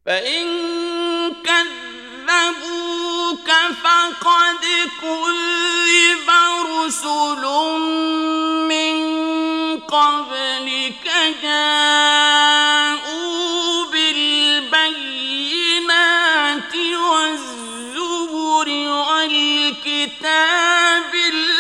فإن كذبوك فقد كذب رسل من قبلك جاءوا بالبينات والزبر والكتاب